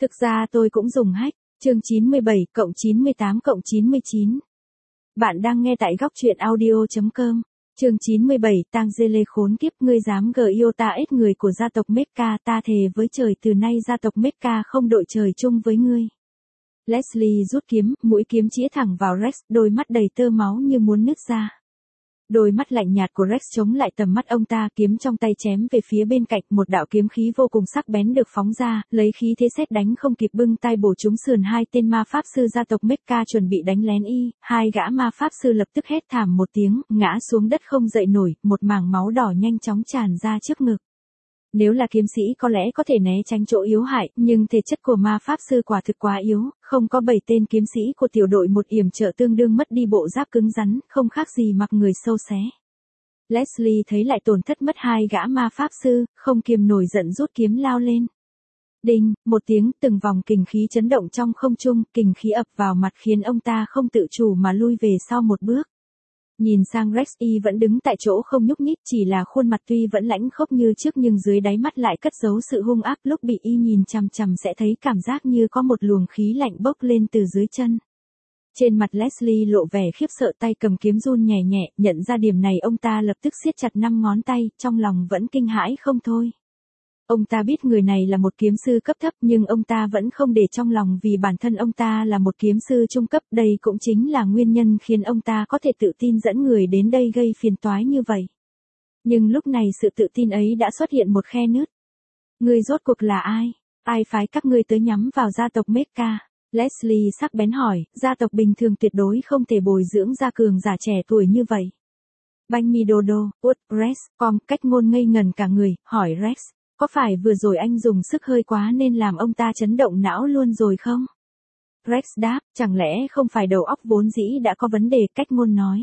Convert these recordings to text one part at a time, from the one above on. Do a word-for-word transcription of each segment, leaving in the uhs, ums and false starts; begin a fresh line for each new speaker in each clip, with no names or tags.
Thực ra tôi cũng dùng hack. Chương chín mươi bảy cộng chín mươi tám cộng chín mươi chín. Bạn đang nghe tại góc truyện audio chấm com. Chương chín mươi bảy Tang Zele khốn kiếp, ngươi dám gờ yêu ta ết người của gia tộc Mecca, ta thề với trời từ nay gia tộc Mecca không đội trời chung với ngươi. Leslie rút kiếm, mũi kiếm chĩa thẳng vào Rex, đôi mắt đầy tơ máu như muốn nứt ra. Đôi mắt lạnh nhạt của Rex chống lại tầm mắt ông ta, kiếm trong tay chém về phía bên cạnh, một đạo kiếm khí vô cùng sắc bén được phóng ra, lấy khí thế sét đánh không kịp bưng tay bổ trúng sườn hai tên ma pháp sư gia tộc Mecca chuẩn bị đánh lén y, hai gã ma pháp sư lập tức hét thảm một tiếng, ngã xuống đất không dậy nổi, một mảng máu đỏ nhanh chóng tràn ra trước ngực. Nếu là kiếm sĩ có lẽ có thể né tránh chỗ yếu hại, nhưng thể chất của ma pháp sư quả thực quá yếu, không có bảy tên kiếm sĩ của tiểu đội một yểm trợ tương đương mất đi bộ giáp cứng rắn, không khác gì mặc người sâu xé. Leslie thấy lại tổn thất mất hai gã ma pháp sư, không kiềm nổi giận rút kiếm lao lên. Đinh, một tiếng, từng vòng kình khí chấn động trong không trung, kình khí ập vào mặt khiến ông ta không tự chủ mà lui về sau một bước. Nhìn sang Rex, y vẫn đứng tại chỗ không nhúc nhích, chỉ là khuôn mặt tuy vẫn lãnh khốc như trước nhưng dưới đáy mắt lại cất giấu sự hung ác, lúc bị y nhìn chằm chằm sẽ thấy cảm giác như có một luồng khí lạnh bốc lên từ dưới chân. Trên mặt Leslie lộ vẻ khiếp sợ, tay cầm kiếm run nhẹ nhẹ, nhận ra điểm này ông ta lập tức siết chặt năm ngón tay, trong lòng vẫn kinh hãi không thôi. Ông ta biết người này là một kiếm sư cấp thấp nhưng ông ta vẫn không để trong lòng vì bản thân ông ta là một kiếm sư trung cấp, đây cũng chính là nguyên nhân khiến ông ta có thể tự tin dẫn người đến đây gây phiền toái như vậy. Nhưng lúc này sự tự tin ấy đã xuất hiện một khe nứt. Ngươi rốt cuộc là ai? Ai phái các ngươi tới nhắm vào gia tộc Mecca? Leslie sắc bén hỏi, gia tộc bình thường tuyệt đối không thể bồi dưỡng ra cường giả trẻ tuổi như vậy. Banh mi đô đô, út, Rex, com, cách ngôn ngây ngần cả người, hỏi Rex. Có phải vừa rồi anh dùng sức hơi quá nên làm ông ta chấn động não luôn rồi không? Rex đáp, chẳng lẽ không phải đầu óc vốn dĩ đã có vấn đề, cách ngôn nói.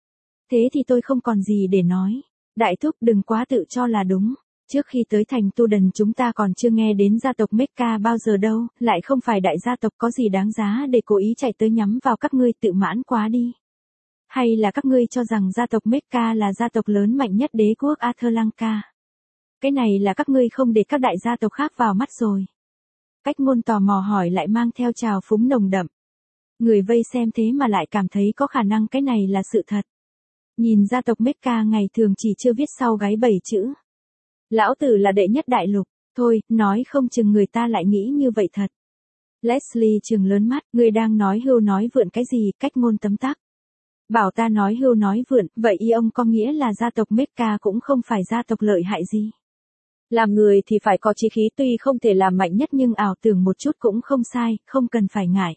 Thế thì tôi không còn gì để nói. Đại thúc đừng quá tự cho là đúng. Trước khi tới thành Tu Đần chúng ta còn chưa nghe đến gia tộc Mecca bao giờ đâu, lại không phải đại gia tộc, có gì đáng giá để cố ý chạy tới nhắm vào các ngươi, tự mãn quá đi. Hay là các ngươi cho rằng gia tộc Mecca là gia tộc lớn mạnh nhất đế quốc Atlantica? Cái này là các ngươi không để các đại gia tộc khác vào mắt rồi. Cách ngôn tò mò hỏi lại mang theo trào phúng nồng đậm. Người vây xem thế mà lại cảm thấy có khả năng cái này là sự thật. Nhìn gia tộc Mecca ngày thường chỉ chưa viết sau gáy bảy chữ. Lão tử là đệ nhất đại lục, thôi, nói không chừng người ta lại nghĩ như vậy thật. Leslie trừng lớn mắt, người đang nói hưu nói vượn cái gì, cách ngôn tấm tắc. Bảo ta nói hưu nói vượn, vậy y ông có nghĩa là gia tộc Mecca cũng không phải gia tộc lợi hại gì. Làm người thì phải có chí khí, tuy không thể làm mạnh nhất nhưng ảo tưởng một chút cũng không sai, không cần phải ngại.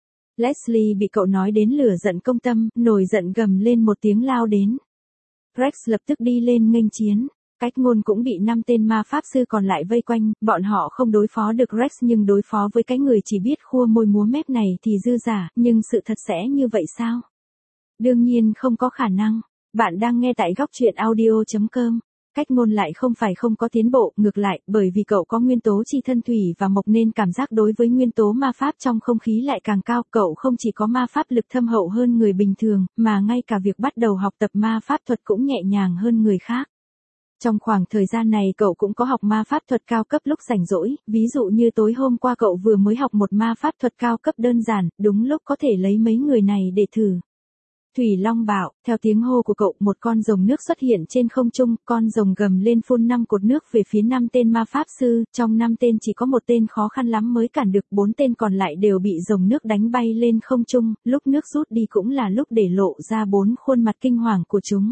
Leslie bị cậu nói đến lửa giận công tâm, nổi giận gầm lên một tiếng lao đến. Rex lập tức đi lên nghênh chiến. Cách ngôn cũng bị năm tên ma pháp sư còn lại vây quanh, bọn họ không đối phó được Rex nhưng đối phó với cái người chỉ biết khua môi múa mép này thì dư giả, nhưng sự thật sẽ như vậy sao? Đương nhiên không có khả năng. Bạn đang nghe tại góc truyện audio chấm com. Cách ngôn lại không phải không có tiến bộ, ngược lại, bởi vì cậu có nguyên tố chi thân thủy và mộc nên cảm giác đối với nguyên tố ma pháp trong không khí lại càng cao, cậu không chỉ có ma pháp lực thâm hậu hơn người bình thường, mà ngay cả việc bắt đầu học tập ma pháp thuật cũng nhẹ nhàng hơn người khác. Trong khoảng thời gian này cậu cũng có học ma pháp thuật cao cấp lúc rảnh rỗi, ví dụ như tối hôm qua cậu vừa mới học một ma pháp thuật cao cấp đơn giản, đúng lúc có thể lấy mấy người này để thử. Thủy Long Bạo, theo tiếng hô của cậu, một con rồng nước xuất hiện trên không trung, con rồng gầm lên phun năm cột nước về phía năm tên ma pháp sư, trong năm tên chỉ có một tên khó khăn lắm mới cản được, bốn tên còn lại đều bị rồng nước đánh bay lên không trung, lúc nước rút đi cũng là lúc để lộ ra bốn khuôn mặt kinh hoàng của chúng.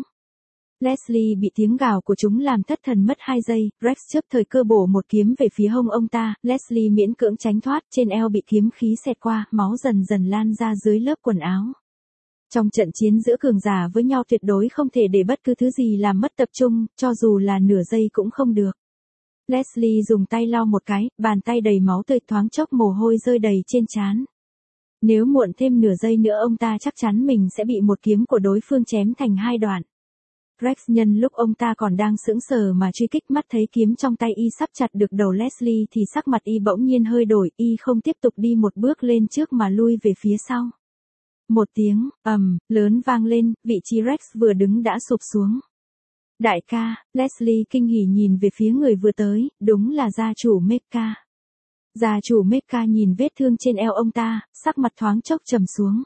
Leslie bị tiếng gào của chúng làm thất thần mất hai giây, Rex chớp thời cơ bổ một kiếm về phía hông ông ta, Leslie miễn cưỡng tránh thoát, trên eo bị kiếm khí xẹt qua, máu dần dần lan ra dưới lớp quần áo. Trong trận chiến giữa cường giả với nhau tuyệt đối không thể để bất cứ thứ gì làm mất tập trung, cho dù là nửa giây cũng không được. Leslie dùng tay lau một cái, bàn tay đầy máu tươi, thoáng chốc mồ hôi rơi đầy trên trán. Nếu muộn thêm nửa giây nữa ông ta chắc chắn mình sẽ bị một kiếm của đối phương chém thành hai đoạn. Rex nhân lúc ông ta còn đang sững sờ mà truy kích, mắt thấy kiếm trong tay y sắp chặt được đầu Leslie thì sắc mặt y bỗng nhiên hơi đổi, y không tiếp tục đi một bước lên trước mà lui về phía sau. Một tiếng, ầm, lớn vang lên, vị trí Rex vừa đứng đã sụp xuống. Đại ca, Leslie kinh hỉ nhìn về phía người vừa tới, đúng là gia chủ Mecca. Gia chủ Mecca nhìn vết thương trên eo ông ta, sắc mặt thoáng chốc trầm xuống.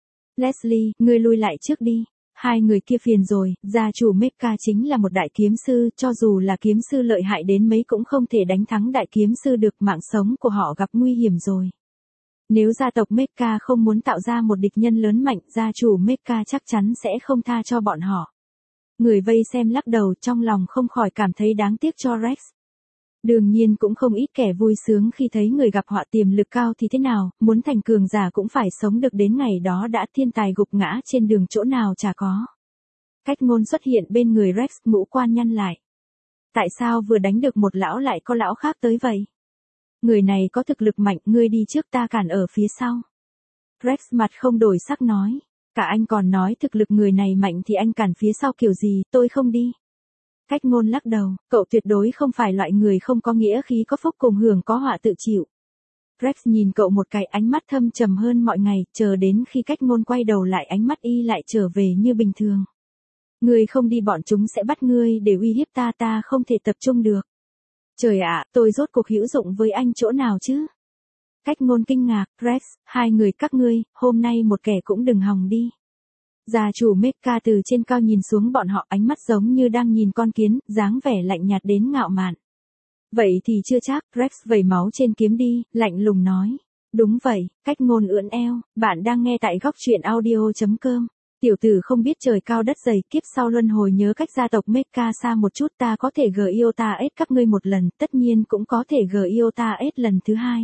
Leslie, ngươi lui lại trước đi. Hai người kia phiền rồi, gia chủ Mecca chính là một đại kiếm sư, cho dù là kiếm sư lợi hại đến mấy cũng không thể đánh thắng đại kiếm sư được, mạng sống của họ gặp nguy hiểm rồi. Nếu gia tộc Mecca không muốn tạo ra một địch nhân lớn mạnh, gia chủ Mecca chắc chắn sẽ không tha cho bọn họ. Người vây xem lắc đầu, trong lòng không khỏi cảm thấy đáng tiếc cho Rex. Đương nhiên cũng không ít kẻ vui sướng khi thấy người gặp họa tiềm lực cao thì thế nào, muốn thành cường giả cũng phải sống được đến ngày đó đã, thiên tài gục ngã trên đường chỗ nào chả có. Cách ngôn xuất hiện bên người Rex, ngũ quan nhăn lại. Tại sao vừa đánh được một lão lại có lão khác tới vậy? Người này có thực lực mạnh, ngươi đi trước ta cản ở phía sau. Rex mặt không đổi sắc nói. Cả anh còn nói thực lực người này mạnh thì anh cản phía sau kiểu gì, tôi không đi. Cách ngôn lắc đầu, cậu tuyệt đối không phải loại người không có nghĩa khí, có phúc cùng hưởng, có họa tự chịu. Rex nhìn cậu một cái, ánh mắt thâm trầm hơn mọi ngày, chờ đến khi cách ngôn quay đầu lại, ánh mắt y lại trở về như bình thường. Ngươi không đi bọn chúng sẽ bắt ngươi để uy hiếp ta, ta không thể tập trung được. Trời ạ, tôi rốt cuộc hữu dụng với anh chỗ nào chứ? Cách ngôn kinh ngạc, Rex, hai người các ngươi, hôm nay một kẻ cũng đừng hòng đi. Gia chủ Mecca từ trên cao nhìn xuống bọn họ, ánh mắt giống như đang nhìn con kiến, dáng vẻ lạnh nhạt đến ngạo mạn. Vậy thì chưa chắc, Rex vẩy máu trên kiếm đi, lạnh lùng nói. Đúng vậy, cách ngôn ưỡn eo, bạn đang nghe tại góc truyện audio chấm com. Tiểu tử không biết trời cao đất dày, kiếp sau luân hồi nhớ cách gia tộc Mecca xa một chút, ta có thể gờ yêu ta ết các ngươi một lần, tất nhiên cũng có thể gờ yêu ta ết lần thứ hai.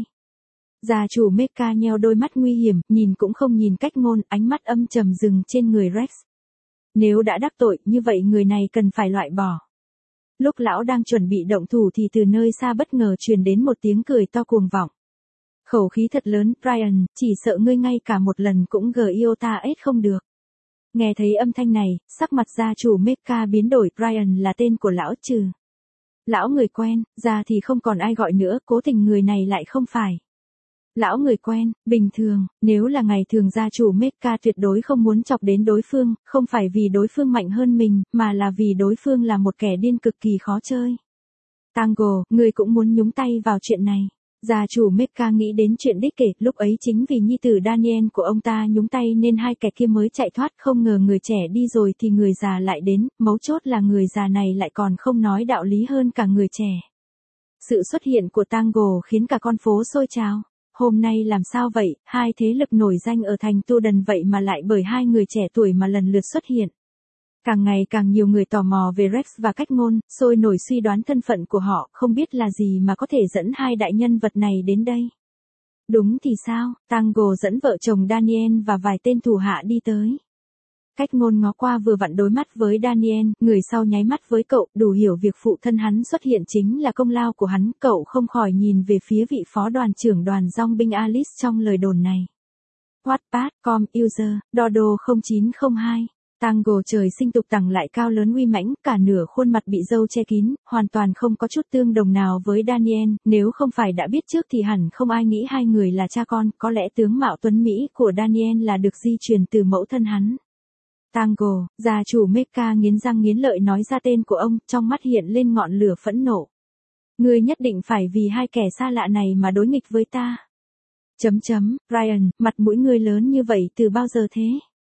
Gia chủ Mecca nheo đôi mắt nguy hiểm, nhìn cũng không nhìn cách ngôn, ánh mắt âm trầm dừng trên người Rex. Nếu đã đắc tội, như vậy người này cần phải loại bỏ. Lúc lão đang chuẩn bị động thủ thì từ nơi xa bất ngờ truyền đến một tiếng cười to cuồng vọng. Khẩu khí thật lớn, Brian, chỉ sợ ngươi ngay cả một lần cũng gờ yêu ta ết không được. Nghe thấy âm thanh này, sắc mặt gia chủ Mecca biến đổi, Brian là tên của lão trừ. Lão người quen, ra thì không còn ai gọi nữa, cố tình người này lại không phải. Lão người quen, bình thường, nếu là ngày thường gia chủ Mecca tuyệt đối không muốn chọc đến đối phương, không phải vì đối phương mạnh hơn mình, mà là vì đối phương là một kẻ điên cực kỳ khó chơi. Tango, người cũng muốn nhúng tay vào chuyện này. Gia chủ Mecca nghĩ đến chuyện đích kể, lúc ấy chính vì nhi tử Daniel của ông ta nhúng tay nên hai kẻ kia mới chạy thoát, không ngờ người trẻ đi rồi thì người già lại đến, mấu chốt là người già này lại còn không nói đạo lý hơn cả người trẻ. Sự xuất hiện của Tango khiến cả con phố sôi trào. Hôm nay làm sao vậy, hai thế lực nổi danh ở thành Tu Đần vậy mà lại bởi hai người trẻ tuổi mà lần lượt xuất hiện. Càng ngày càng nhiều người tò mò về Rex và cách ngôn, sôi nổi suy đoán thân phận của họ, không biết là gì mà có thể dẫn hai đại nhân vật này đến đây. Đúng thì sao, Tango dẫn vợ chồng Daniel và vài tên thủ hạ đi tới. Cách ngôn ngó qua vừa vặn đối mắt với Daniel, người sau nháy mắt với cậu, đủ hiểu việc phụ thân hắn xuất hiện chính là công lao của hắn, cậu không khỏi nhìn về phía vị phó đoàn trưởng đoàn dòng binh Alice trong lời đồn này. Wattpad chấm com, user, Dodo không chín không hai. Tango trời sinh tục tằng lại cao lớn uy mãnh, cả nửa khuôn mặt bị râu che kín, hoàn toàn không có chút tương đồng nào với Daniel, nếu không phải đã biết trước thì hẳn không ai nghĩ hai người là cha con, có lẽ tướng mạo tuấn Mỹ của Daniel là được di truyền từ mẫu thân hắn. Tango, gia chủ Mecca nghiến răng nghiến lợi nói ra tên của ông, trong mắt hiện lên ngọn lửa phẫn nộ. Ngươi nhất định phải vì hai kẻ xa lạ này mà đối nghịch với ta. Chấm chấm, Ryan, mặt mũi ngươi lớn như vậy từ bao giờ thế?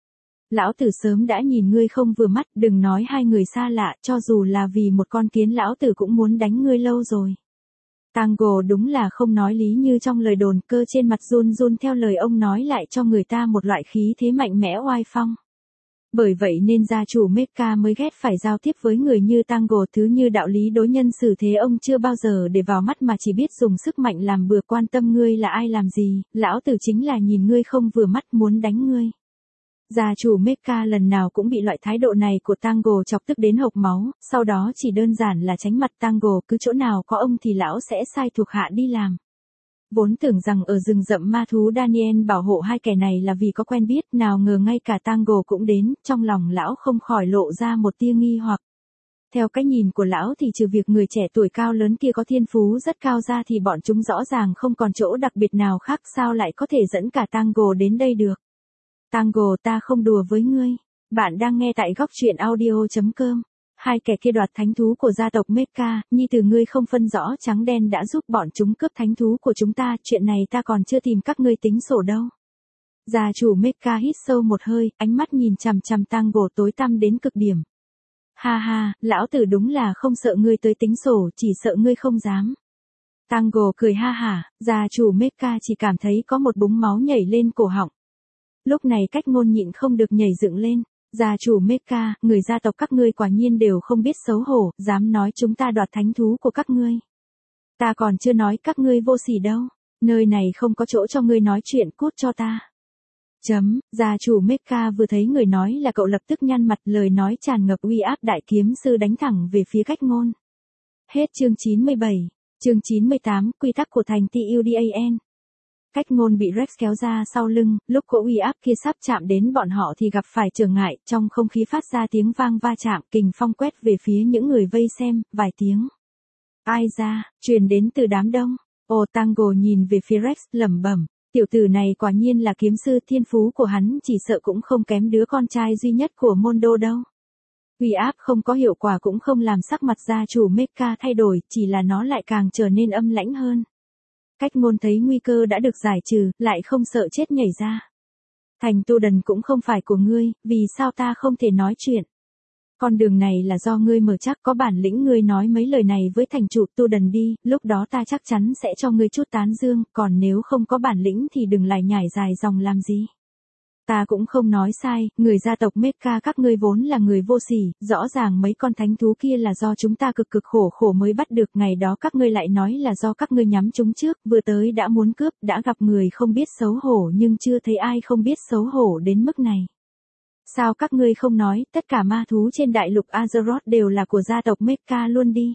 Lão tử sớm đã nhìn ngươi không vừa mắt, đừng nói hai người xa lạ, cho dù là vì một con kiến lão tử cũng muốn đánh ngươi lâu rồi. Tango đúng là không nói lý như trong lời đồn, cơ trên mặt run run theo lời ông nói lại cho người ta một loại khí thế mạnh mẽ oai phong. Bởi vậy nên gia chủ Mecca mới ghét phải giao tiếp với người như Tango, thứ như đạo lý đối nhân xử thế ông chưa bao giờ để vào mắt mà chỉ biết dùng sức mạnh làm bừa, quan tâm ngươi là ai làm gì, lão tử chính là nhìn ngươi không vừa mắt muốn đánh ngươi. Gia chủ Mecca lần nào cũng bị loại thái độ này của Tango chọc tức đến hộc máu, sau đó chỉ đơn giản là tránh mặt Tango, cứ chỗ nào có ông thì lão sẽ sai thuộc hạ đi làm. Vốn tưởng rằng ở rừng rậm ma thú Daniel bảo hộ hai kẻ này là vì có quen biết, nào ngờ ngay cả Tango cũng đến, trong lòng lão không khỏi lộ ra một tia nghi hoặc. Theo cái nhìn của lão thì trừ việc người trẻ tuổi cao lớn kia có thiên phú rất cao ra thì bọn chúng rõ ràng không còn chỗ đặc biệt nào khác, sao lại có thể dẫn cả Tango đến đây được. Tango, ta không đùa với ngươi. Bạn đang nghe tại góc truyện audio chấm com. Hai kẻ kia đoạt thánh thú của gia tộc Mecha, nhi tử ngươi không phân rõ trắng đen đã giúp bọn chúng cướp thánh thú của chúng ta, chuyện này ta còn chưa tìm các ngươi tính sổ đâu. Gia chủ Mecha hít sâu một hơi, ánh mắt nhìn chằm chằm Tango tối tăm đến cực điểm. Ha ha, lão tử đúng là không sợ ngươi tới tính sổ, chỉ sợ ngươi không dám. Tango cười ha hả, gia chủ Mecha chỉ cảm thấy có một búng máu nhảy lên cổ họng. Lúc này Cách Ngôn nhịn không được nhảy dựng lên. Gia chủ Mecha, người gia tộc các ngươi quả nhiên đều không biết xấu hổ, dám nói chúng ta đoạt thánh thú của các ngươi. Ta còn chưa nói các ngươi vô sỉ đâu, nơi này không có chỗ cho ngươi nói chuyện, cút cho ta. Chấm, gia chủ Mecha vừa thấy người nói là cậu lập tức nhăn mặt, lời nói tràn ngập uy áp, đại kiếm sư đánh thẳng về phía Cách Ngôn. Hết chương chín mươi bảy, chương chín mươi tám, quy tắc của thành Tudan. Cách Ngôn bị Rex kéo ra sau lưng, lúc cỗ uy áp kia sắp chạm đến bọn họ thì gặp phải trở ngại, trong không khí phát ra tiếng vang va chạm, kình phong quét về phía những người vây xem, vài tiếng. Ai ra, truyền đến từ đám đông. Ô Tango nhìn về phía Rex, lẩm bẩm, tiểu tử này quả nhiên là kiếm sư, thiên phú của hắn chỉ sợ cũng không kém đứa con trai duy nhất của Mondo đâu. Uy áp không có hiệu quả cũng không làm sắc mặt gia chủ Mecha thay đổi, chỉ là nó lại càng trở nên âm lãnh hơn. Cách Ngôn thấy nguy cơ đã được giải trừ, lại không sợ chết nhảy ra. Thành Tudan cũng không phải của ngươi, vì sao ta không thể nói chuyện? Con đường này là do ngươi mở, chắc có bản lĩnh ngươi nói mấy lời này với thành chủ Tudan đi, lúc đó ta chắc chắn sẽ cho ngươi chút tán dương, còn nếu không có bản lĩnh thì đừng lại nhảy dài dòng làm gì. Ta cũng không nói sai, người gia tộc Mecha các ngươi vốn là người vô sỉ, rõ ràng mấy con thánh thú kia là do chúng ta cực cực khổ khổ mới bắt được, ngày đó các ngươi lại nói là do các ngươi nhắm chúng trước, vừa tới đã muốn cướp, đã gặp người không biết xấu hổ nhưng chưa thấy ai không biết xấu hổ đến mức này. Sao các ngươi không nói, tất cả ma thú trên đại lục Azeroth đều là của gia tộc Mecha luôn đi.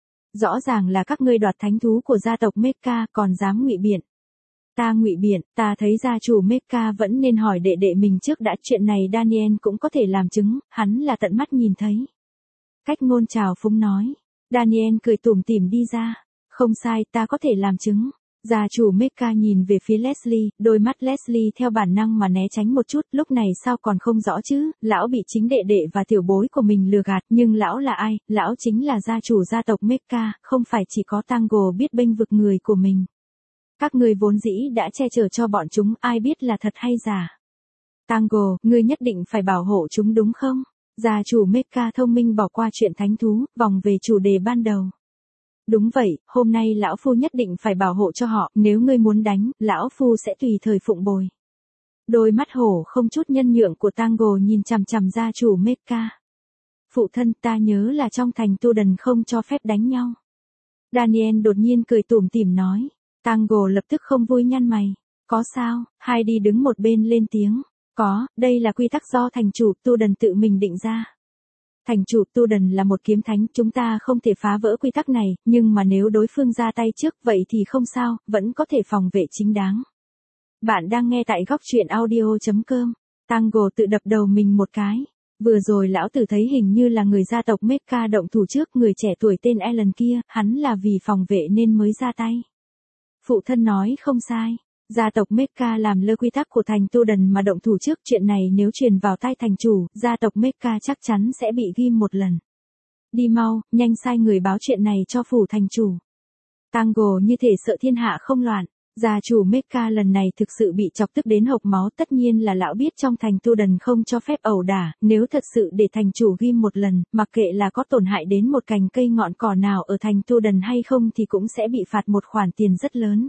Rõ ràng là các ngươi đoạt thánh thú của gia tộc Mecha, còn dám ngụy biện. Ta ngụy biện, ta thấy gia chủ Mecha vẫn nên hỏi đệ đệ mình trước đã, chuyện này Daniel cũng có thể làm chứng, hắn là tận mắt nhìn thấy. Cách Ngôn chào phúng nói. Daniel cười tủm tỉm đi ra. Không sai, ta có thể làm chứng. Gia chủ Mecha nhìn về phía Leslie, đôi mắt Leslie theo bản năng mà né tránh một chút, lúc này sao còn không rõ chứ, lão bị chính đệ đệ và tiểu bối của mình lừa gạt, nhưng lão là ai, lão chính là gia chủ gia tộc Mecha, không phải chỉ có Tango biết bênh vực người của mình. Các ngươi vốn dĩ đã che chở cho bọn chúng, ai biết là thật hay giả. Tango, ngươi nhất định phải bảo hộ chúng đúng không? Gia chủ Mecha thông minh bỏ qua chuyện thánh thú, vòng về chủ đề ban đầu. Đúng vậy, hôm nay lão phu nhất định phải bảo hộ cho họ, nếu ngươi muốn đánh, lão phu sẽ tùy thời phụng bồi. Đôi mắt hổ không chút nhân nhượng của Tango nhìn chằm chằm gia chủ Mecha. Phụ thân, ta nhớ là trong thành Tudan không cho phép đánh nhau. Daniel đột nhiên cười tủm tỉm nói. Tango lập tức không vui nhăn mày. Có sao? Heidi đứng một bên lên tiếng. Có, đây là quy tắc do thành chủ Tudan tự mình định ra. Thành chủ Tudan là một kiếm thánh, chúng ta không thể phá vỡ quy tắc này, nhưng mà nếu đối phương ra tay trước vậy thì không sao, vẫn có thể phòng vệ chính đáng. Bạn đang nghe tại góc truyện audio chấm com. Tango tự đập đầu mình một cái. Vừa rồi lão tử thấy hình như là người gia tộc Mecha động thủ trước, người trẻ tuổi tên Alan kia, hắn là vì phòng vệ nên mới ra tay. Phụ thân nói không sai. Gia tộc Mecha làm lơ quy tắc của thành Tudan mà động thủ trước, chuyện này nếu truyền vào tai thành chủ, gia tộc Mecha chắc chắn sẽ bị ghim một lần. Đi mau, nhanh sai người báo chuyện này cho phủ thành chủ. Tango như thể sợ thiên hạ không loạn. Gia chủ Mecha lần này thực sự bị chọc tức đến hộc máu, tất nhiên là lão biết trong thành Tudan không cho phép ẩu đả, nếu thật sự để thành chủ ghim một lần, mặc kệ là có tổn hại đến một cành cây ngọn cỏ nào ở thành Tudan hay không thì cũng sẽ bị phạt một khoản tiền rất lớn.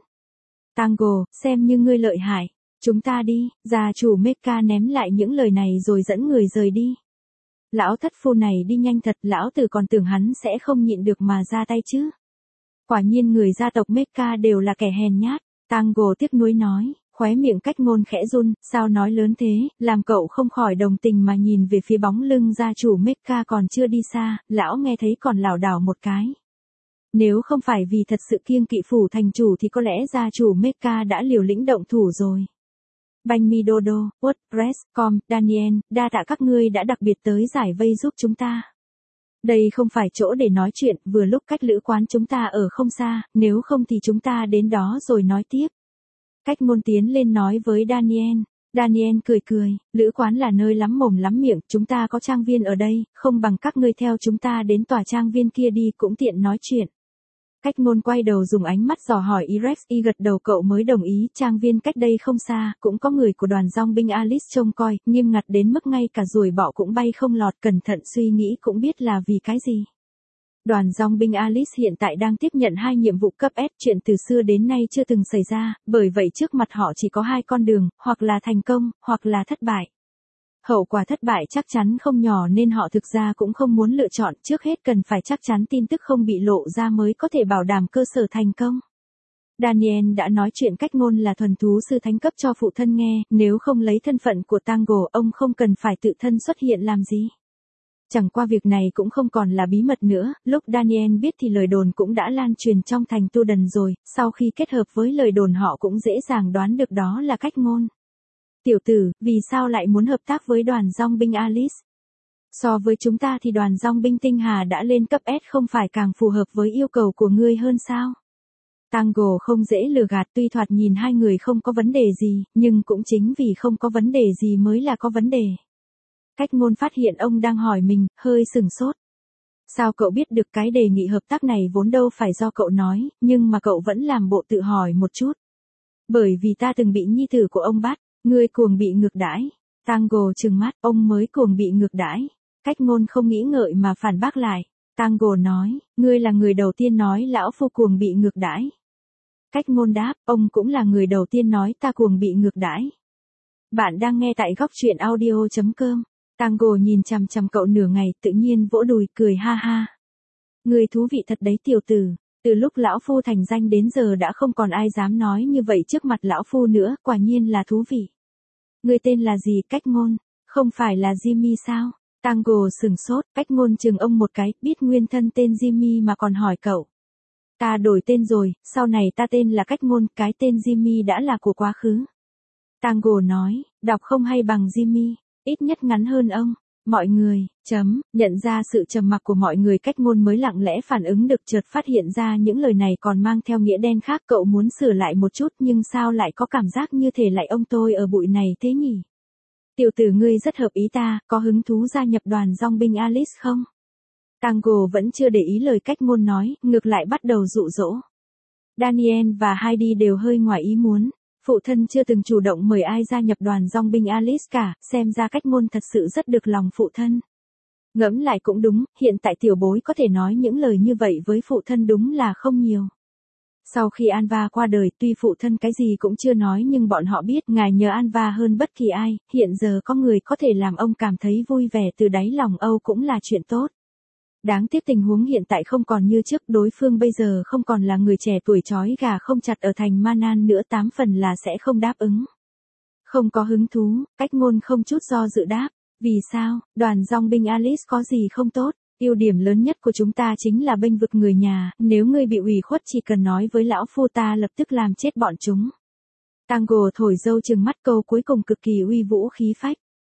Tango, xem như ngươi lợi hại. Chúng ta đi, gia chủ Mecha ném lại những lời này rồi dẫn người rời đi. Lão thất phu này đi nhanh thật, lão tử còn tưởng hắn sẽ không nhịn được mà ra tay chứ. Quả nhiên người gia tộc Mecha đều là kẻ hèn nhát. Tango tiếc nuối nói, khóe miệng Cách Ngôn khẽ run, sao nói lớn thế, làm cậu không khỏi đồng tình mà nhìn về phía bóng lưng gia chủ Mecha còn chưa đi xa, lão nghe thấy còn lảo đảo một cái. Nếu không phải vì thật sự kiêng kỵ phủ thành chủ thì có lẽ gia chủ Mecha đã liều lĩnh động thủ rồi. Banh mi Dodo, WordPress, com, Daniel, đa tạ các ngươi đã đặc biệt tới giải vây giúp chúng ta. Đây không phải chỗ để nói chuyện, vừa lúc cách lữ quán chúng ta ở không xa, nếu không thì chúng ta đến đó rồi nói tiếp. Cách Ngôn tiến lên nói với Daniel. Daniel cười cười, lữ quán là nơi lắm mồm lắm miệng, chúng ta có trang viên ở đây, không bằng các ngươi theo chúng ta đến tòa trang viên kia đi cũng tiện nói chuyện. Cách ngôn quay đầu dùng ánh mắt dò hỏi Irex, y gật đầu cậu mới đồng ý, trang viên cách đây không xa, cũng có người của đoàn dòng binh Alice trông coi, nghiêm ngặt đến mức ngay cả ruồi bọ cũng bay không lọt, cẩn thận suy nghĩ cũng biết là vì cái gì. Đoàn dòng binh Alice hiện tại đang tiếp nhận hai nhiệm vụ cấp S, chuyện từ xưa đến nay chưa từng xảy ra, bởi vậy trước mặt họ chỉ có hai con đường, hoặc là thành công, hoặc là thất bại. Hậu quả thất bại chắc chắn không nhỏ nên họ thực ra cũng không muốn lựa chọn, trước hết cần phải chắc chắn tin tức không bị lộ ra mới có thể bảo đảm cơ sở thành công. Daniel đã nói chuyện cách ngôn là thuần thú sư thánh cấp cho phụ thân nghe, nếu không lấy thân phận của Tango ông không cần phải tự thân xuất hiện làm gì. Chẳng qua việc này cũng không còn là bí mật nữa, lúc Daniel biết thì lời đồn cũng đã lan truyền trong thành Tu Đần rồi, sau khi kết hợp với lời đồn họ cũng dễ dàng đoán được đó là cách ngôn. Tiểu tử, vì sao lại muốn hợp tác với đoàn dòng binh Alice? So với chúng ta thì đoàn dòng binh Tinh Hà đã lên cấp S không phải càng phù hợp với yêu cầu của ngươi hơn sao? Tango không dễ lừa gạt, tuy thoạt nhìn hai người không có vấn đề gì, nhưng cũng chính vì không có vấn đề gì mới là có vấn đề. Cách ngôn phát hiện ông đang hỏi mình, hơi sừng sốt. Sao cậu biết được cái đề nghị hợp tác này vốn đâu phải do cậu nói, nhưng mà cậu vẫn làm bộ tự hỏi một chút. Bởi vì ta từng bị nhi tử của ông bắt, ngươi cuồng bị ngược đãi. Tango trừng mắt, ông mới cuồng bị ngược đãi. Cách ngôn không nghĩ ngợi mà phản bác lại. Tango nói, ngươi là người đầu tiên nói lão phu cuồng bị ngược đãi. Cách ngôn đáp, ông cũng là người đầu tiên nói ta cuồng bị ngược đãi. Bạn đang nghe tại góc truyện audio chấm com. Tango nhìn chằm chằm cậu nửa ngày, tự nhiên vỗ đùi cười ha ha. Người thú vị thật đấy tiểu tử, từ lúc lão phu thành danh đến giờ đã không còn ai dám nói như vậy trước mặt lão phu nữa, quả nhiên là thú vị. Người tên là gì? Cách ngôn, không phải là Jimmy sao? Tango sừng sốt, cách ngôn chừng ông một cái, biết nguyên thân tên Jimmy mà còn hỏi cậu. Ta đổi tên rồi, sau này ta tên là cách ngôn, cái tên Jimmy đã là của quá khứ. Tango nói, đọc không hay bằng Jimmy. Ít nhất ngắn hơn ông. Mọi người, chấm, nhận ra sự trầm mặc của mọi người cách ngôn mới lặng lẽ phản ứng được chợt phát hiện ra những lời này còn mang theo nghĩa đen khác cậu muốn sửa lại một chút nhưng sao lại có cảm giác như thể lại ông tôi ở bụi này thế nhỉ? Tiểu tử ngươi rất hợp ý ta, có hứng thú gia nhập đoàn dòng binh Alice không? Tango vẫn chưa để ý lời cách ngôn nói, ngược lại bắt đầu dụ dỗ. Daniel và Heidi đều hơi ngoài ý muốn. Phụ thân chưa từng chủ động mời ai gia nhập đoàn dòng binh Alice cả, xem ra cách ngôn thật sự rất được lòng phụ thân. Ngẫm lại cũng đúng, hiện tại tiểu bối có thể nói những lời như vậy với phụ thân đúng là không nhiều. Sau khi Anva qua đời, tuy phụ thân cái gì cũng chưa nói nhưng bọn họ biết ngài nhớ Anva hơn bất kỳ ai, hiện giờ có người có thể làm ông cảm thấy vui vẻ từ đáy lòng Âu cũng là chuyện tốt. Đáng tiếc tình huống hiện tại không còn như trước, đối phương bây giờ không còn là người trẻ tuổi trói gà không chặt ở thành Manan nữa, tám phần là sẽ không đáp ứng. Không có hứng thú, cách ngôn không chút do dự đáp. Vì sao? Đoàn dòng binh Alice có gì không tốt? Ưu điểm lớn nhất của chúng ta chính là bênh vực người nhà, nếu ngươi bị ủy khuất chỉ cần nói với lão phu ta lập tức làm chết bọn chúng. Tango thổi dâu trừng mắt, câu cuối cùng cực kỳ uy vũ khí phách.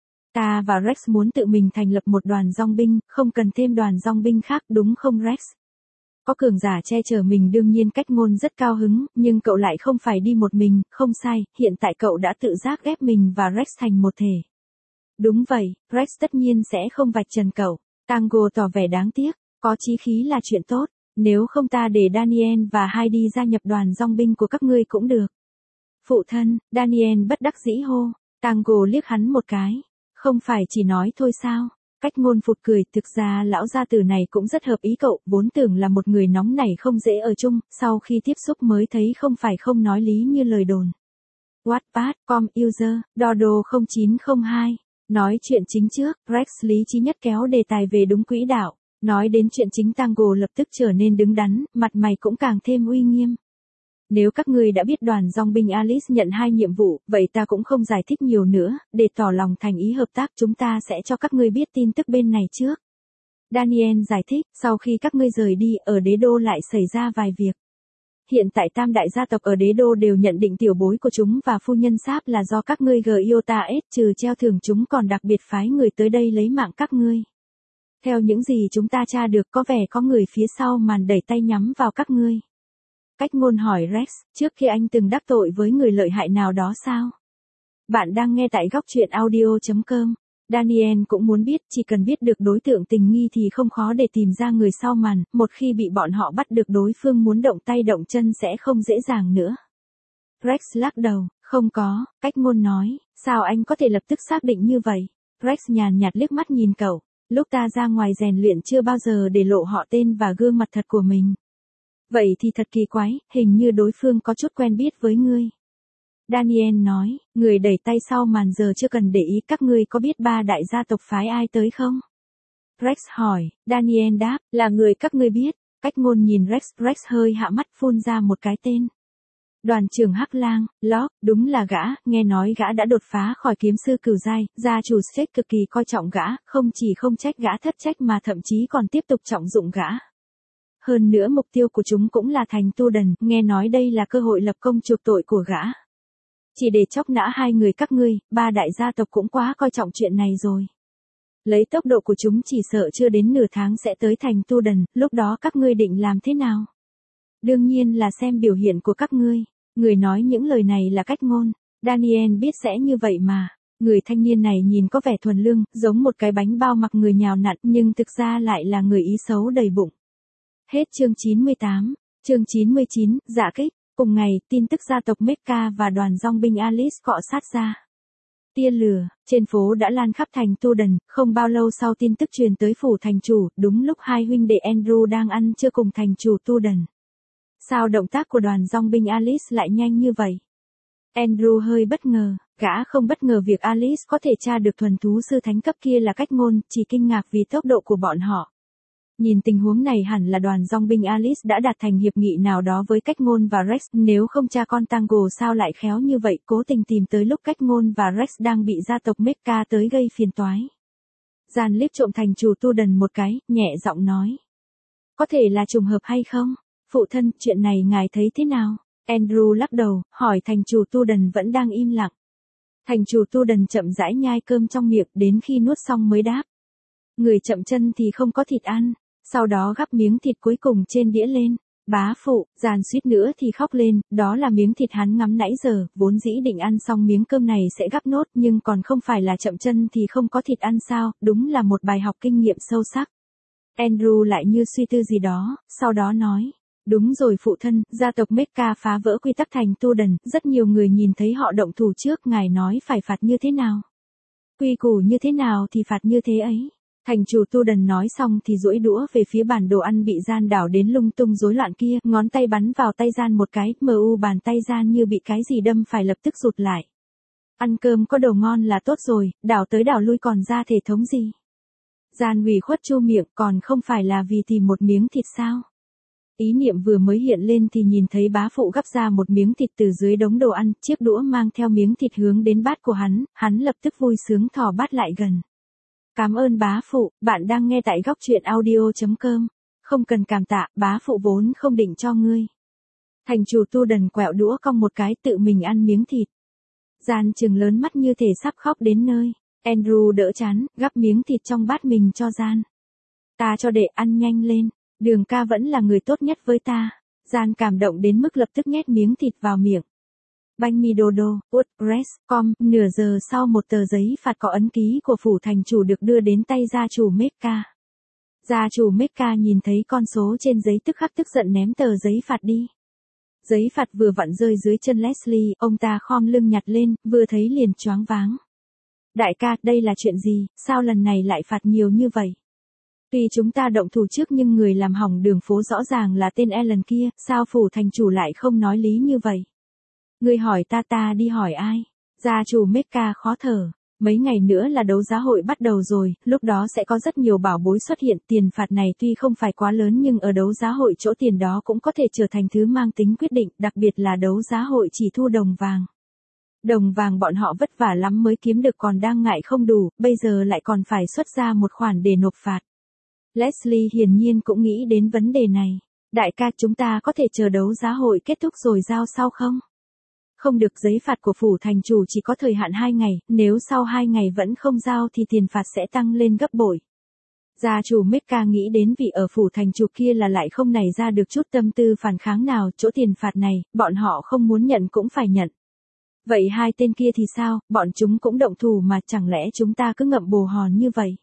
Ta và Rex muốn tự mình thành lập một đoàn dòng binh, không cần thêm đoàn dòng binh khác đúng không Rex? Có cường giả che chở mình đương nhiên cách ngôn rất cao hứng, nhưng cậu lại không phải đi một mình, không sai, hiện tại cậu đã tự giác ghép mình và Rex thành một thể. Đúng vậy, Rex tất nhiên sẽ không vạch trần cậu. Tango tỏ vẻ đáng tiếc, có chí khí là chuyện tốt, nếu không ta để Daniel và Heidi gia nhập đoàn dòng binh của các ngươi cũng được. Phụ thân, Daniel bất đắc dĩ hô, Tango liếc hắn một cái. Không phải chỉ nói thôi sao? Cách ngôn phụt cười, thực ra lão gia tử này cũng rất hợp ý cậu, vốn tưởng là một người nóng nảy không dễ ở chung, sau khi tiếp xúc mới thấy không phải không nói lý như lời đồn. Wattpad, com, user, Dodo không chín không hai. Nói chuyện chính trước, Rex lý trí nhất kéo đề tài về đúng quỹ đạo. Nói đến chuyện chính Tango lập tức trở nên đứng đắn, mặt mày cũng càng thêm uy nghiêm. Nếu các ngươi đã biết đoàn dòng binh Alice nhận hai nhiệm vụ, vậy ta cũng không giải thích nhiều nữa, để tỏ lòng thành ý hợp tác chúng ta sẽ cho các ngươi biết tin tức bên này trước. Daniel giải thích, sau khi các ngươi rời đi, ở đế đô lại xảy ra vài việc. Hiện tại tam đại gia tộc ở đế đô đều nhận định tiểu bối của chúng và phu nhân Sáp là do các ngươi Giota S trừ treo thưởng chúng còn đặc biệt phái người tới đây lấy mạng các ngươi. Theo những gì chúng ta tra được có vẻ có người phía sau màn đẩy tay nhắm vào các ngươi. Cách ngôn hỏi Rex, trước khi anh từng đắc tội với người lợi hại nào đó sao? Bạn đang nghe tại góc chuyện audio chấm com. Daniel cũng muốn biết, chỉ cần biết được đối tượng tình nghi thì không khó để tìm ra người sau màn, một khi bị bọn họ bắt được đối phương muốn động tay động chân sẽ không dễ dàng nữa. Rex lắc đầu, không có, cách ngôn nói, sao anh có thể lập tức xác định như vậy? Rex nhàn nhạt liếc mắt nhìn cậu, lúc ta ra ngoài rèn luyện chưa bao giờ để lộ họ tên và gương mặt thật của mình. Vậy thì thật kỳ quái, hình như đối phương có chút quen biết với ngươi. Daniel nói, người đẩy tay sau màn giờ chưa cần để ý, các ngươi có biết ba đại gia tộc phái ai tới không? Rex hỏi, Daniel đáp, là người các ngươi biết. Cách ngôn nhìn Rex, Rex hơi hạ mắt phun ra một cái tên. Đoàn trưởng Hắc Lang, Locke, đúng là gã, nghe nói gã đã đột phá khỏi kiếm sư cửu giai, gia chủ Shrek cực kỳ coi trọng gã, không chỉ không trách gã thất trách mà thậm chí còn tiếp tục trọng dụng gã. Hơn nữa mục tiêu của chúng cũng là thành Tu Đần, nghe nói đây là cơ hội lập công chuộc tội của gã. Chỉ để chóc nã hai người các ngươi, ba đại gia tộc cũng quá coi trọng chuyện này rồi. Lấy tốc độ của chúng chỉ sợ chưa đến nửa tháng sẽ tới thành Tu Đần, lúc đó các ngươi định làm thế nào? Đương nhiên là xem biểu hiện của các ngươi. Người nói những lời này là cách ngôn. Daniel biết sẽ như vậy mà. Người thanh niên này nhìn có vẻ thuần lương, giống một cái bánh bao mặc người nhào nặn, nhưng thực ra lại là người ý xấu đầy bụng. Hết chương chín mươi tám. Chương chín mươi chín, dạ kích. Cùng ngày, tin tức gia tộc Mecha và đoàn dòng binh Alice cọ sát ra. Tia lửa, trên phố đã lan khắp thành Tu Đần, không bao lâu sau tin tức truyền tới phủ thành chủ, đúng lúc hai huynh đệ Andrew đang ăn trưa cùng thành chủ Tu Đần. Sao động tác của đoàn dòng binh Alice lại nhanh như vậy? Andrew hơi bất ngờ, gã không bất ngờ việc Alice có thể tra được thuần thú sư thánh cấp kia là cách ngôn, chỉ kinh ngạc vì tốc độ của bọn họ. Nhìn tình huống này hẳn là đoàn dòng binh Alice đã đạt thành hiệp nghị nào đó với cách ngôn và Rex, nếu không cha con Tango sao lại khéo như vậy, cố tình tìm tới lúc cách ngôn và Rex đang bị gia tộc Mecha tới gây phiền toái. Gian liếc trộm thành chủ Tu Đần một cái, nhẹ giọng nói. Có thể là trùng hợp hay không? Phụ thân, chuyện này ngài thấy thế nào? Andrew lắc đầu, hỏi thành chủ Tu Đần vẫn đang im lặng. Thành chủ Tu Đần chậm rãi nhai cơm trong miệng, đến khi nuốt xong mới đáp. Người chậm chân thì không có thịt ăn. Sau đó gắp miếng thịt cuối cùng trên đĩa lên. Bá phụ, Gian suýt nữa thì khóc lên, đó là miếng thịt hắn ngắm nãy giờ, vốn dĩ định ăn xong miếng cơm này sẽ gắp nốt, nhưng còn không phải là chậm chân thì không có thịt ăn sao, đúng là một bài học kinh nghiệm sâu sắc. Andrew lại như suy tư gì đó, sau đó nói. Đúng rồi phụ thân, gia tộc Mecha phá vỡ quy tắc thành Tu Đần, rất nhiều người nhìn thấy họ động thủ trước, ngài nói phải phạt như thế nào? Quy củ như thế nào thì phạt như thế ấy. Thành chủ Tu Đần nói xong thì duỗi đũa về phía bàn đồ ăn bị Gian đảo đến lung tung rối loạn kia, ngón tay bắn vào tay Gian một cái, mu bàn tay Gian như bị cái gì đâm phải lập tức rụt lại. Ăn cơm có đồ ngon là tốt rồi, đảo tới đảo lui còn ra thể thống gì? Gian ủy khuất chu miệng, còn không phải là vì tìm một miếng thịt sao? Ý niệm vừa mới hiện lên thì nhìn thấy bá phụ gắp ra một miếng thịt từ dưới đống đồ ăn, chiếc đũa mang theo miếng thịt hướng đến bát của hắn, hắn lập tức vui sướng thò bát lại gần. Cảm ơn bá phụ, bạn đang nghe tại góc chuyện audio chấm com. Không cần cảm tạ, bá phụ vốn không định cho ngươi. Thành chủ Tu Đần quẹo đũa cong một cái tự mình ăn miếng thịt. Gian trừng lớn mắt như thể sắp khóc đến nơi. Andrew đỡ chán, gắp miếng thịt trong bát mình cho Gian. Ta cho đệ ăn nhanh lên, Đường ca vẫn là người tốt nhất với ta. Gian cảm động đến mức lập tức nhét miếng thịt vào miệng. Banh mì đồ đồ, út, res, com, nửa giờ sau một tờ giấy phạt có ấn ký của phủ thành chủ được đưa đến tay gia chủ Mecha. Gia chủ Mecha nhìn thấy con số trên giấy tức khắc tức giận ném tờ giấy phạt đi. Giấy phạt vừa vặn rơi dưới chân Leslie, ông ta khom lưng nhặt lên, vừa thấy liền choáng váng. Đại ca, đây là chuyện gì, sao lần này lại phạt nhiều như vậy? Tuy chúng ta động thủ trước nhưng người làm hỏng đường phố rõ ràng là tên Alan kia, sao phủ thành chủ lại không nói lý như vậy? Người hỏi ta ta đi hỏi ai? Gia chủ Mecha khó thở. Mấy ngày nữa là đấu giá hội bắt đầu rồi, lúc đó sẽ có rất nhiều bảo bối xuất hiện. Tiền phạt này tuy không phải quá lớn nhưng ở đấu giá hội chỗ tiền đó cũng có thể trở thành thứ mang tính quyết định, đặc biệt là đấu giá hội chỉ thu đồng vàng. Đồng vàng bọn họ vất vả lắm mới kiếm được còn đang ngại không đủ, bây giờ lại còn phải xuất ra một khoản để nộp phạt. Leslie hiển nhiên cũng nghĩ đến vấn đề này. Đại ca, chúng ta có thể chờ đấu giá hội kết thúc rồi giao sau không? Không được, giấy phạt của phủ thành chủ chỉ có thời hạn hai ngày, nếu sau hai ngày vẫn không giao thì tiền phạt sẽ tăng lên gấp bội. Gia chủ Mecha nghĩ đến vị ở phủ thành chủ kia là lại không nảy ra được chút tâm tư phản kháng nào, chỗ tiền phạt này, bọn họ không muốn nhận cũng phải nhận. Vậy hai tên kia thì sao, bọn chúng cũng động thủ mà chẳng lẽ chúng ta cứ ngậm bồ hòn như vậy?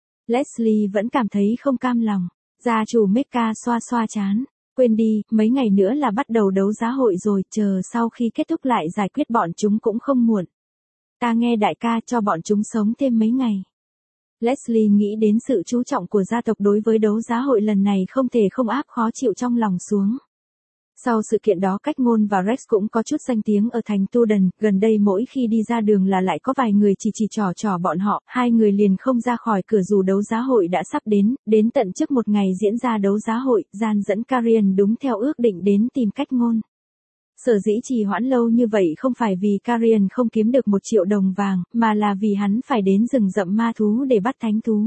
Leslie vẫn cảm thấy không cam lòng. Gia chủ Mecca xoa xoa chán. Quên đi, mấy ngày nữa là bắt đầu đấu giá hội rồi, chờ sau khi kết thúc lại giải quyết bọn chúng cũng không muộn. Ta nghe đại ca cho bọn chúng sống thêm mấy ngày. Leslie nghĩ đến sự chú trọng của gia tộc đối với đấu giá hội lần này không thể không áp khó chịu trong lòng xuống. Sau sự kiện đó Cách Ngôn và Rex cũng có chút danh tiếng ở thành Tuden, gần đây mỗi khi đi ra đường là lại có vài người chỉ chỉ trò trò bọn họ, hai người liền không ra khỏi cửa dù đấu giá hội đã sắp đến, đến tận trước một ngày diễn ra đấu giá hội, Gian dẫn Karian đúng theo ước định đến tìm Cách Ngôn. Sở dĩ trì hoãn lâu như vậy không phải vì Karian không kiếm được một triệu đồng vàng, mà là vì hắn phải đến rừng rậm ma thú để bắt thánh thú.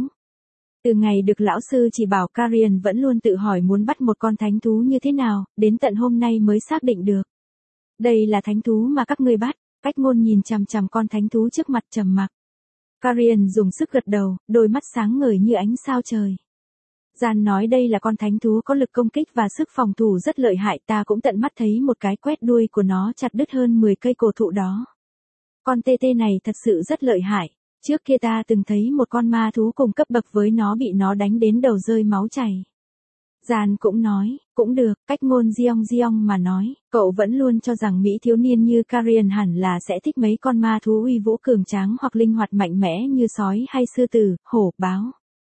Từ ngày được lão sư chỉ bảo Karian vẫn luôn tự hỏi muốn bắt một con thánh thú như thế nào, đến tận hôm nay mới xác định được. Đây là thánh thú mà các ngươi bắt. Cách Ngôn nhìn chằm chằm con thánh thú trước mặt trầm mặc. Karian dùng sức gật đầu, đôi mắt sáng ngời như ánh sao trời. Gian nói đây là con thánh thú có lực công kích và sức phòng thủ rất lợi hại, ta cũng tận mắt thấy một cái quét đuôi của nó chặt đứt hơn mười cây cổ thụ đó. Con tê tê này thật sự rất lợi hại. Trước kia ta từng thấy một con ma thú cùng cấp bậc với nó bị nó đánh đến đầu rơi máu chảy. Gian cũng nói, cũng được, Cách Ngôn giong giong mà nói, cậu vẫn luôn cho rằng Mỹ thiếu niên như Karian hẳn là sẽ thích mấy con ma thú uy vũ cường tráng hoặc linh hoạt mạnh mẽ như sói hay sư tử, hổ, báo.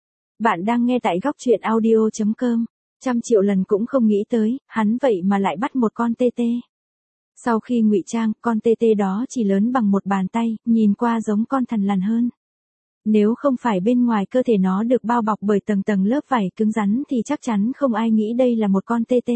Bạn đang nghe tại góc truyện audio chấm com, trăm triệu lần cũng không nghĩ tới, hắn vậy mà lại bắt một con tê tê. Sau khi ngụy trang, con tê tê đó chỉ lớn bằng một bàn tay, nhìn qua giống con thằn lằn hơn. Nếu không phải bên ngoài cơ thể nó được bao bọc bởi tầng tầng lớp vảy cứng rắn thì chắc chắn không ai nghĩ đây là một con tê tê.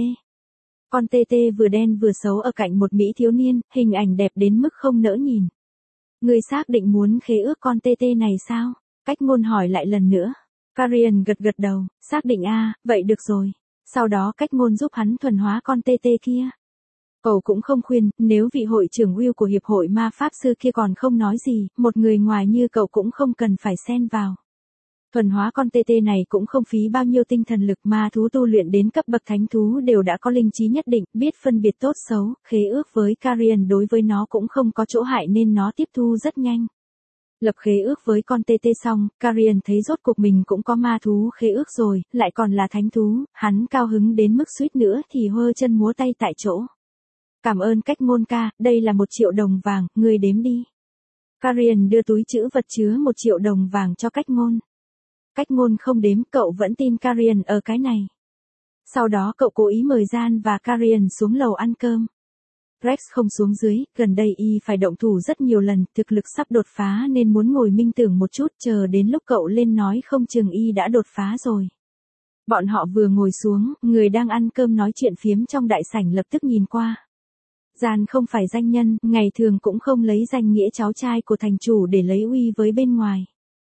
Con tê tê vừa đen vừa xấu ở cạnh một Mỹ thiếu niên, hình ảnh đẹp đến mức không nỡ nhìn. Người xác định muốn khế ước con tê tê này sao? Cách Ngôn hỏi lại lần nữa. Karian gật gật đầu, xác định a, vậy được rồi. Sau đó Cách Ngôn giúp hắn thuần hóa con tê tê kia. Cậu cũng không khuyên, nếu vị hội trưởng Will của Hiệp hội Ma Pháp Sư kia còn không nói gì, một người ngoài như cậu cũng không cần phải xen vào. Thuần hóa con tê tê này cũng không phí bao nhiêu tinh thần lực, ma thú tu luyện đến cấp bậc thánh thú đều đã có linh trí nhất định, biết phân biệt tốt xấu, khế ước với Karian đối với nó cũng không có chỗ hại nên nó tiếp thu rất nhanh. Lập khế ước với con tê tê xong, Karian thấy rốt cuộc mình cũng có ma thú khế ước rồi, lại còn là thánh thú, hắn cao hứng đến mức suýt nữa thì hơ chân múa tay tại chỗ. Cảm ơn Cách Ngôn ca, đây là một triệu đồng vàng, ngươi đếm đi. Karian đưa túi trữ vật chứa một triệu đồng vàng cho Cách Ngôn. Cách Ngôn không đếm, cậu vẫn tin Karian ở cái này. Sau đó cậu cố ý mời Gian và Karian xuống lầu ăn cơm. Rex không xuống dưới, gần đây y phải động thủ rất nhiều lần, thực lực sắp đột phá nên muốn ngồi minh tưởng một chút, chờ đến lúc cậu lên nói không chừng y đã đột phá rồi. Bọn họ vừa ngồi xuống, người đang ăn cơm nói chuyện phiếm trong đại sảnh lập tức nhìn qua. Gian không phải danh nhân, ngày thường cũng không lấy danh nghĩa cháu trai của thành chủ để lấy uy với bên ngoài.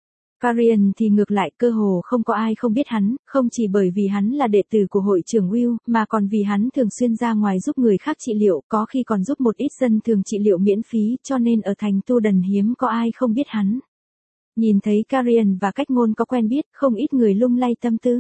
Karian thì ngược lại, cơ hồ không có ai không biết hắn, không chỉ bởi vì hắn là đệ tử của hội trưởng Will, mà còn vì hắn thường xuyên ra ngoài giúp người khác trị liệu, có khi còn giúp một ít dân thường trị liệu miễn phí, cho nên ở thành Tuden hiếm có ai không biết hắn. Nhìn thấy Karian và Cách Ngôn có quen biết, không ít người lung lay tâm tư.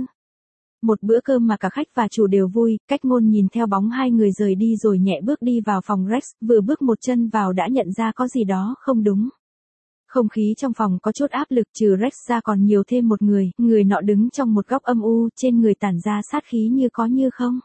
Một bữa cơm mà cả khách và chủ đều vui, Cách Ngôn nhìn theo bóng hai người rời đi rồi nhẹ bước đi vào phòng Rex, vừa bước một chân vào đã nhận ra có gì đó không đúng. Không khí trong phòng có chút áp lực, trừ Rex ra còn nhiều thêm một người, người nọ đứng trong một góc âm u, trên người tản ra sát khí như có như không.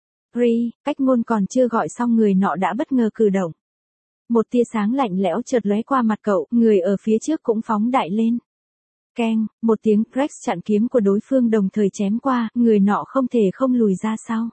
Ri, Cách Ngôn còn chưa gọi xong người nọ đã bất ngờ cử động. Một tia sáng lạnh lẽo chợt lóe qua mặt cậu, người ở phía trước cũng phóng đại lên. Keng, một tiếng, Rex chặn kiếm của đối phương đồng thời chém qua, người nọ không thể không lùi ra sau.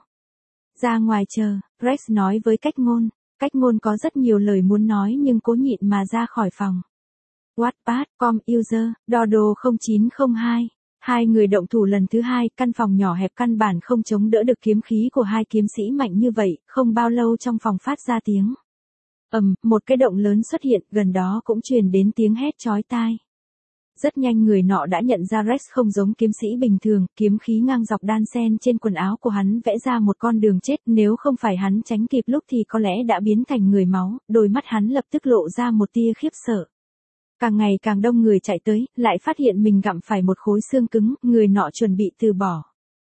Ra ngoài chờ, Rex nói với Cách Ngôn. Cách Ngôn có rất nhiều lời muốn nói nhưng cố nhịn mà ra khỏi phòng. Wattpad, com, user, Dodo không chín không hai. Hai người động thủ lần thứ hai, căn phòng nhỏ hẹp căn bản không chống đỡ được kiếm khí của hai kiếm sĩ mạnh như vậy, không bao lâu trong phòng phát ra tiếng. Ầm, một cái động lớn xuất hiện, gần đó cũng truyền đến tiếng hét chói tai. Rất nhanh người nọ đã nhận ra Rex không giống kiếm sĩ bình thường, kiếm khí ngang dọc đan xen trên quần áo của hắn vẽ ra một con đường chết, nếu không phải hắn tránh kịp lúc thì có lẽ đã biến thành người máu, đôi mắt hắn lập tức lộ ra một tia khiếp sợ. Càng ngày càng đông người chạy tới, lại phát hiện mình gặm phải một khối xương cứng, người nọ chuẩn bị từ bỏ.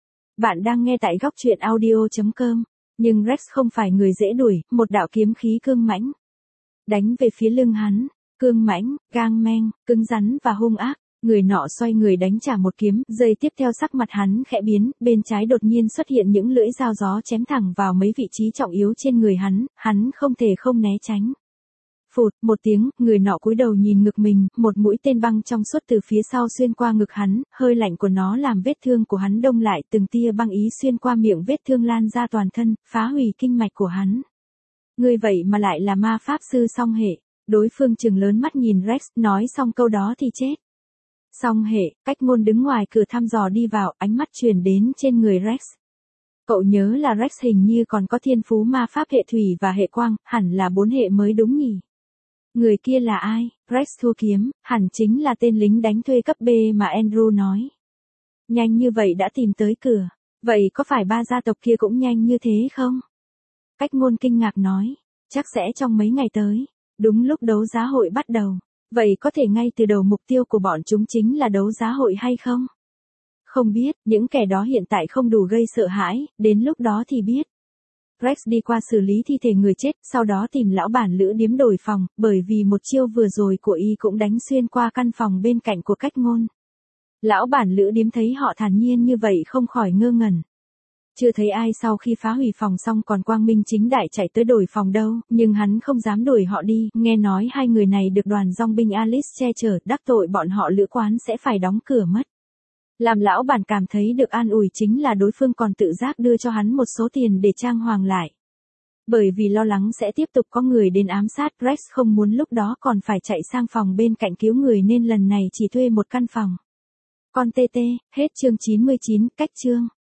Bạn đang nghe tại góc truyện audio chấm com, nhưng Rex không phải người dễ đuổi, một đạo kiếm khí cương mãnh đánh về phía lưng hắn, cương mãnh, gang meng, cứng rắn và hung ác. Người nọ xoay người đánh trả một kiếm, giây tiếp theo sắc mặt hắn khẽ biến, bên trái đột nhiên xuất hiện những lưỡi dao gió chém thẳng vào mấy vị trí trọng yếu trên người hắn, hắn không thể không né tránh. Phụt, một tiếng, người nọ cúi đầu nhìn ngực mình, một mũi tên băng trong suốt từ phía sau xuyên qua ngực hắn, hơi lạnh của nó làm vết thương của hắn đông lại, từng tia băng ý xuyên qua miệng vết thương lan ra toàn thân, phá hủy kinh mạch của hắn. Ngươi vậy mà lại là ma pháp sư song hệ. Đối phương trừng lớn mắt nhìn Rex, nói xong câu đó thì chết. Song hệ, Cách Ngôn đứng ngoài cửa thăm dò đi vào, ánh mắt truyền đến trên người Rex. Cậu nhớ là Rex hình như còn có thiên phú ma pháp hệ thủy và hệ quang, hẳn là bốn hệ mới đúng nhỉ? Người kia là ai? Rex thua kiếm, hẳn chính là tên lính đánh thuê cấp B mà Andrew nói. Nhanh như vậy đã tìm tới cửa, vậy có phải ba gia tộc kia cũng nhanh như thế không? Cách Ngôn kinh ngạc nói, chắc sẽ trong mấy ngày tới, đúng lúc đấu giá hội bắt đầu. Vậy có thể ngay từ đầu mục tiêu của bọn chúng chính là đấu giá hội hay không? Không biết, những kẻ đó hiện tại không đủ gây sợ hãi, đến lúc đó thì biết. Rex đi qua xử lý thi thể người chết, sau đó tìm lão bản lữ điếm đổi phòng, bởi vì một chiêu vừa rồi của y cũng đánh xuyên qua căn phòng bên cạnh của Cách Ngôn. Lão bản lữ điếm thấy họ thản nhiên như vậy không khỏi ngơ ngẩn. Chưa thấy ai sau khi phá hủy phòng xong còn quang minh chính đại chạy tới đổi phòng đâu, nhưng hắn không dám đuổi họ đi, nghe nói hai người này được đoàn dòng binh Alice che chở, đắc tội bọn họ lữ quán sẽ phải đóng cửa mất. Làm lão bản cảm thấy được an ủi chính là đối phương còn tự giác đưa cho hắn một số tiền để trang hoàng lại. Bởi vì lo lắng sẽ tiếp tục có người đến ám sát, Rex không muốn lúc đó còn phải chạy sang phòng bên cạnh cứu người nên lần này chỉ thuê một căn phòng. Con tê tê, hết chương chín mươi chín, cách chương.